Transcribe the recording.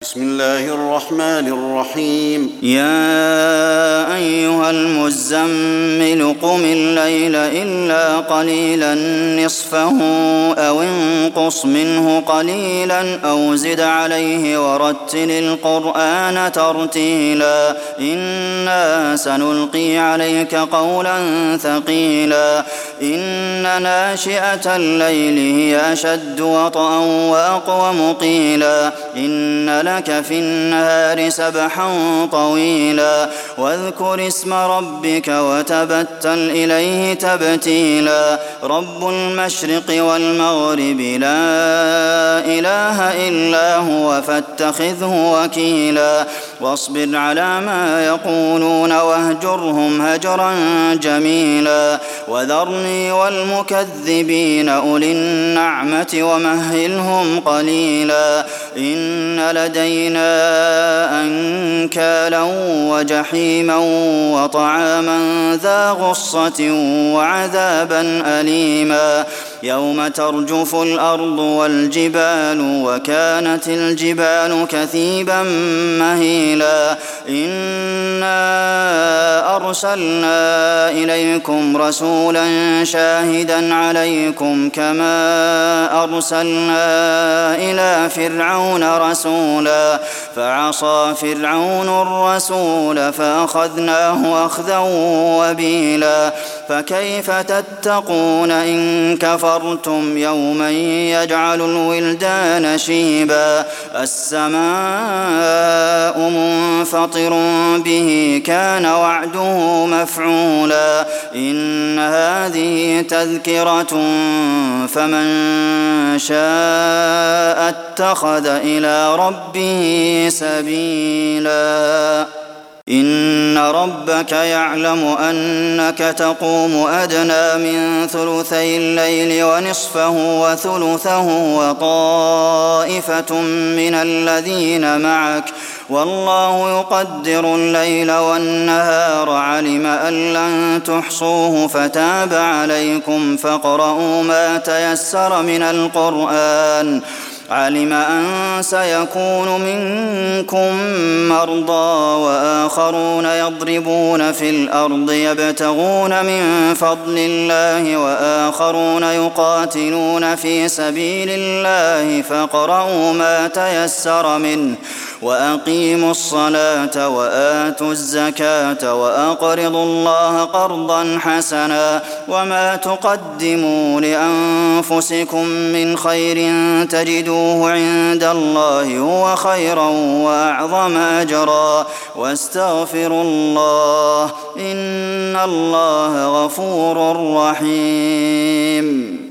بسم الله الرحمن الرحيم يا أيها المزمل قم الليل إلا قليلا نصفه أو انقص منه قليلا أو زد عليه ورتل القرآن ترتيلا إنا سنلقي عليك قولا ثقيلا إن ناشئة الليل هي أشد وطئا وأقوم قيلا إن لك في النهار سبحا طويلا واذكر اسم ربك وتبتل إليه تبتيلا رب المشرق والمغرب لا إله إلا هو فاتخذه وكيلا واصبر على ما يقولون واهجرهم هجرا جميلا وذرني والمكذبين أولي النعمة ومهلهم قليلا إن لدينا أنكالا وجحيما وطعاما ذا غصة وعذابا أليما يوم ترجف الأرض والجبال وكانت الجبال كثيبا مهيلا إنا أرسلنا إليكم رسولا شاهدا عليكم كما أرسلنا إلى فرعون رسولا فعصى فرعون الرسول فأخذناه أخذا وبيلا فكيف تتقون إن كفرتم يوما يجعل الولدان شيبا السماء منفطر به كان وعده مفعولا إن هذه تذكرة فمن شاء اتخذ إلى ربه سبيلا إن ربك يعلم أنك تقوم أدنى من ثلثي الليل ونصفه وثلثه وطائفة من الذين معك والله يقدر الليل والنهار علم أن لن تحصوه فتاب عليكم فاقرؤوا ما تيسر من القرآن علم أن سيكون منكم مرضى وآخرون يضربون في الأرض يبتغون من فضل الله وآخرون يقاتلون في سبيل الله فاقرؤوا ما تيسر منه وأقيموا الصلاة وآتوا الزكاة وأقرضوا الله قرضا حسنا وما تقدموا لأنفسكم من خير تجدوه عند الله هو خيرا وأعظم أجرا واستغفروا الله إن الله غفور رحيم